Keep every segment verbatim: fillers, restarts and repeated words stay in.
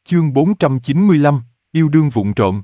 Chương bốn trăm chín mươi lăm, yêu đương vụng trộm.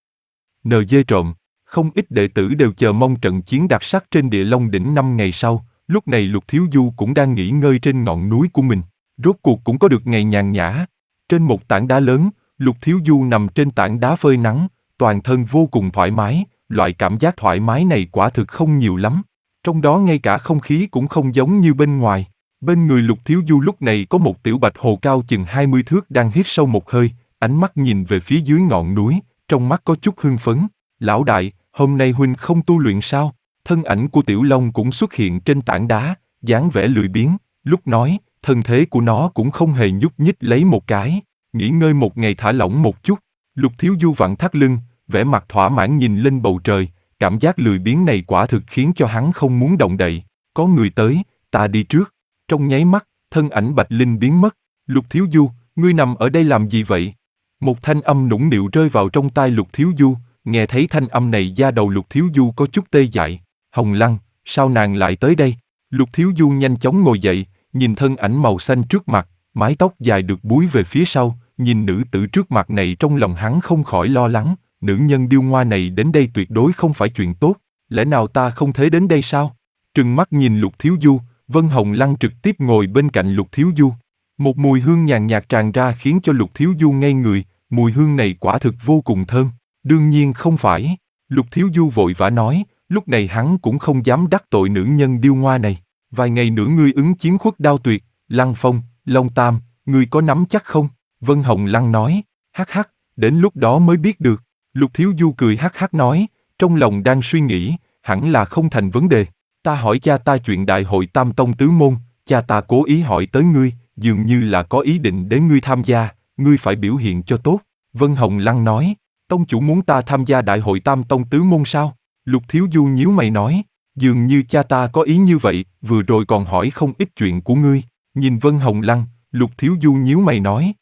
en giê trộm, không ít đệ tử đều chờ mong trận chiến đặc sắc trên Địa Long đỉnh năm ngày sau, lúc này Lục Thiếu Du cũng đang nghỉ ngơi trên ngọn núi của mình, rốt cuộc cũng có được ngày nhàn nhã. Trên một tảng đá lớn, Lục Thiếu Du nằm trên tảng đá phơi nắng, toàn thân vô cùng thoải mái, loại cảm giác thoải mái này quả thực không nhiều lắm. Trong đó ngay cả không khí cũng không giống như bên ngoài. Bên người Lục Thiếu Du lúc này có một tiểu bạch hồ cao chừng hai mươi thước đang hít sâu một hơi, ánh mắt nhìn về phía dưới ngọn núi, trong mắt có chút hưng phấn. Lão đại, hôm nay huynh không tu luyện sao? Thân ảnh của Tiểu Long cũng xuất hiện trên tảng đá, dáng vẻ lười biếng, lúc nói, thân thế của nó cũng không hề nhúc nhích lấy một cái, nghỉ ngơi một ngày thả lỏng một chút. Lục Thiếu Du vặn thắt lưng, vẻ mặt thỏa mãn nhìn lên bầu trời, cảm giác lười biếng này quả thực khiến cho hắn không muốn động đậy. Có người tới, ta đi trước. Trong nháy mắt, thân ảnh Bạch Linh biến mất. Lục Thiếu Du, ngươi nằm ở đây làm gì vậy? Một thanh âm nũng nịu rơi vào trong tai Lục Thiếu Du, nghe thấy thanh âm này da đầu Lục Thiếu Du có chút tê dại. Hồng Lăng, sao nàng lại tới đây? Lục Thiếu Du nhanh chóng ngồi dậy, nhìn thân ảnh màu xanh trước mặt, mái tóc dài được búi về phía sau, nhìn nữ tử trước mặt này trong lòng hắn không khỏi lo lắng, nữ nhân điêu ngoa này đến đây tuyệt đối không phải chuyện tốt, lẽ nào ta không thể đến đây sao? Trừng mắt nhìn Lục Thiếu Du, Vân Hồng Lăng trực tiếp ngồi bên cạnh Lục Thiếu Du. Một mùi hương nhàn nhạt tràn ra khiến cho Lục Thiếu Du ngây người, mùi hương này quả thực vô cùng thơm. Đương nhiên không phải, Lục Thiếu Du vội vã nói, lúc này hắn cũng không dám đắc tội nữ nhân điêu ngoa này. Vài ngày nữa ngươi ứng chiến Khuất Đao Tuyệt, Lăng Phong, Long Tam, ngươi có nắm chắc không? Vân Hồng Lăng nói, hắc hắc, đến lúc đó mới biết được. Lục Thiếu Du cười hắc hắc nói, trong lòng đang suy nghĩ, hẳn là không thành vấn đề. Ta hỏi cha ta chuyện đại hội Tam Tông Tứ Môn, cha ta cố ý hỏi tới ngươi, dường như là có ý định để ngươi tham gia, ngươi phải biểu hiện cho tốt. Vân Hồng Lăng nói, tông chủ muốn ta tham gia đại hội Tam Tông Tứ Môn sao? Lục Thiếu Du nhíu mày nói, dường như cha ta có ý như vậy, vừa rồi còn hỏi không ít chuyện của ngươi. Nhìn Vân Hồng Lăng, Lục Thiếu Du nhíu mày nói,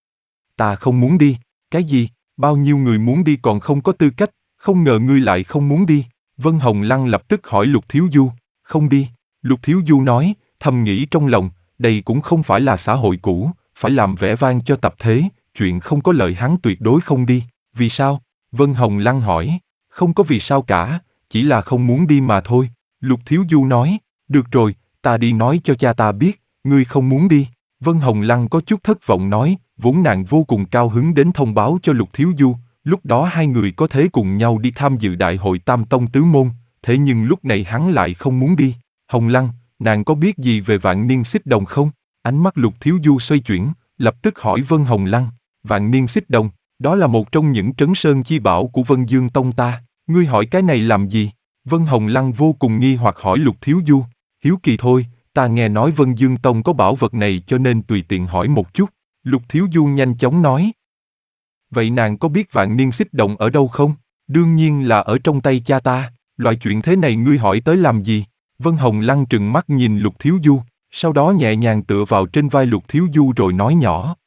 ta không muốn đi. Cái gì? Bao nhiêu người muốn đi còn không có tư cách, không ngờ ngươi lại không muốn đi. Vân Hồng Lăng lập tức hỏi Lục Thiếu Du, không đi. Lục Thiếu Du nói, thầm nghĩ trong lòng, đây cũng không phải là xã hội cũ, phải làm vẻ vang cho tập thế, chuyện không có lợi hắn tuyệt đối không đi. Vì sao? Vân Hồng Lăng hỏi, không có vì sao cả, chỉ là không muốn đi mà thôi. Lục Thiếu Du nói, được rồi, ta đi nói cho cha ta biết, ngươi không muốn đi. Vân Hồng Lăng có chút thất vọng nói, vốn nàng vô cùng cao hứng đến thông báo cho Lục Thiếu Du, lúc đó hai người có thể cùng nhau đi tham dự đại hội Tam Tông Tứ Môn, thế nhưng lúc này hắn lại không muốn đi. Hồng Lăng, nàng có biết gì về Vạn Niên Xích Đồng không? Ánh mắt Lục Thiếu Du xoay chuyển, lập tức hỏi Vân Hồng Lăng, Vạn Niên Xích Đồng, đó là một trong những trấn sơn chi bảo của Vân Dương Tông ta, ngươi hỏi cái này làm gì? Vân Hồng Lăng vô cùng nghi hoặc hỏi Lục Thiếu Du, hiếu kỳ thôi, ta nghe nói Vân Dương Tông có bảo vật này cho nên tùy tiện hỏi một chút. Lục Thiếu Du nhanh chóng nói, vậy nàng có biết Vạn Niên Xích Đồng ở đâu không? Đương nhiên là ở trong tay cha ta, loại chuyện thế này ngươi hỏi tới làm gì? Vân Hồng Lăng trừng mắt nhìn Lục Thiếu Du, sau đó nhẹ nhàng tựa vào trên vai Lục Thiếu Du rồi nói nhỏ,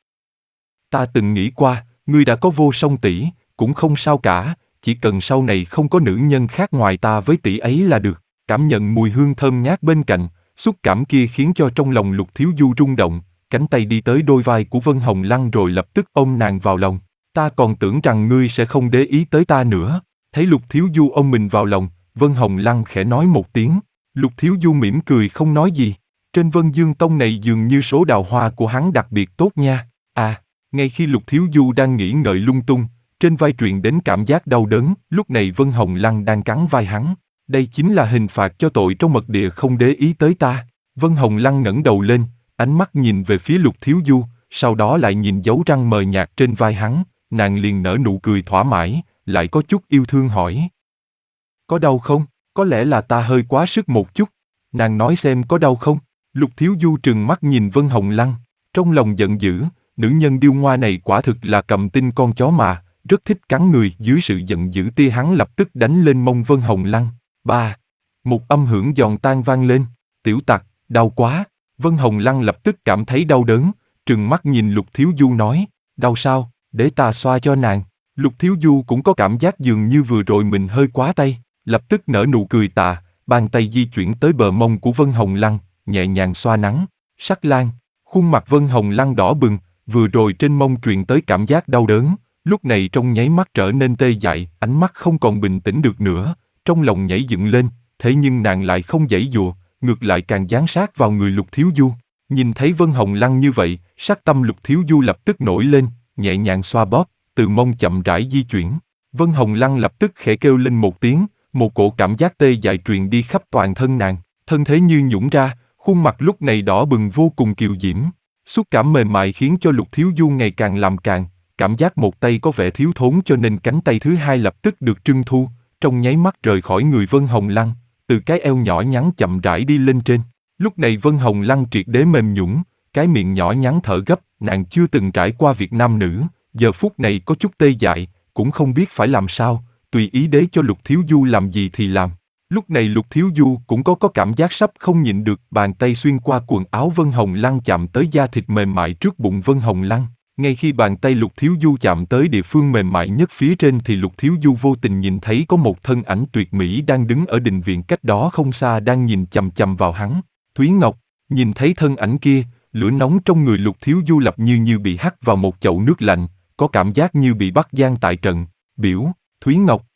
ta từng nghĩ qua, ngươi đã có vô song tỷ, cũng không sao cả, chỉ cần sau này không có nữ nhân khác ngoài ta với tỷ ấy là được. Cảm nhận mùi hương thơm ngát bên cạnh, xúc cảm kia khiến cho trong lòng Lục Thiếu Du rung động, cánh tay đi tới đôi vai của Vân Hồng Lăng rồi lập tức ôm nàng vào lòng. Ta còn tưởng rằng ngươi sẽ không để ý tới ta nữa. Thấy Lục Thiếu Du ôm mình vào lòng, Vân Hồng Lăng khẽ nói một tiếng. Lục Thiếu Du mỉm cười không nói gì. Trên Vân Dương Tông này dường như số đào hoa của hắn đặc biệt tốt nha. À, ngay khi Lục Thiếu Du đang nghĩ ngợi lung tung, trên vai truyền đến cảm giác đau đớn, lúc này Vân Hồng Lăng đang cắn vai hắn. Đây chính là hình phạt cho tội trong mật địa không để ý tới ta. Vân Hồng Lăng ngẩng đầu lên, ánh mắt nhìn về phía Lục Thiếu Du, sau đó lại nhìn dấu răng mờ nhạt trên vai hắn, nàng liền nở nụ cười thỏa mãn, lại có chút yêu thương hỏi. Có đau không? Có lẽ là ta hơi quá sức một chút. Nàng nói xem có đau không? Lục Thiếu Du trừng mắt nhìn Vân Hồng Lăng, trong lòng giận dữ, nữ nhân điêu ngoa này quả thực là cầm tinh con chó mà, rất thích cắn người. Dưới sự giận dữ tia hắn lập tức đánh lên mông Vân Hồng Lăng. Ba. Một âm hưởng giòn tan vang lên. Tiểu tặc, đau quá. Vân Hồng Lăng lập tức cảm thấy đau đớn, trừng mắt nhìn Lục Thiếu Du nói, đau sao, để ta xoa cho nàng. Lục Thiếu Du cũng có cảm giác dường như vừa rồi mình hơi quá tay, lập tức nở nụ cười tạ, bàn tay di chuyển tới bờ mông của Vân Hồng Lăng, nhẹ nhàng xoa nắn. Sắc Lan, khuôn mặt Vân Hồng Lăng đỏ bừng, Vừa rồi trên mông truyền tới cảm giác đau đớn, lúc này trong nháy mắt trở nên tê dại, ánh mắt không còn bình tĩnh được nữa, trong lòng nhảy dựng lên, thế nhưng nàng lại không giãy giụa, ngược lại càng dán sát vào người Lục Thiếu Du. Nhìn thấy Vân Hồng Lăng như vậy, sắc tâm Lục Thiếu Du lập tức nổi lên, nhẹ nhàng xoa bóp, từ mông chậm rãi di chuyển. Vân Hồng Lăng lập tức khẽ kêu lên một tiếng, một cổ cảm giác tê dại truyền đi khắp toàn thân nàng, thân thế như nhũn ra, khuôn mặt lúc này đỏ bừng vô cùng kiều diễm. Xúc cảm mềm mại khiến cho Lục Thiếu Du ngày càng làm càng, cảm giác một tay có vẻ thiếu thốn cho nên cánh tay thứ hai lập tức được trưng thu, trong nháy mắt rời khỏi người Vân Hồng Lăng, từ cái eo nhỏ nhắn chậm rãi đi lên trên. Lúc này Vân Hồng Lăng triệt để mềm nhũn, cái miệng nhỏ nhắn thở gấp, nàng chưa từng trải qua việc nam nữ, giờ phút này có chút tê dại, cũng không biết phải làm sao, tùy ý đế cho Lục Thiếu Du làm gì thì làm. Lúc này Lục Thiếu Du cũng có có cảm giác sắp không nhịn được, bàn tay xuyên qua quần áo Vân Hồng Lăng chạm tới da thịt mềm mại trước bụng Vân Hồng Lăng. Ngay khi bàn tay Lục Thiếu Du chạm tới địa phương mềm mại nhất phía trên thì Lục Thiếu Du vô tình nhìn thấy có một thân ảnh tuyệt mỹ đang đứng ở đình viện cách đó không xa đang nhìn chằm chằm vào hắn. Thúy Ngọc, nhìn thấy thân ảnh kia, lửa nóng trong người Lục Thiếu Du lập như như bị hắt vào một chậu nước lạnh, có cảm giác như bị bắt giam tại trận. Biểu, Thúy Ngọc,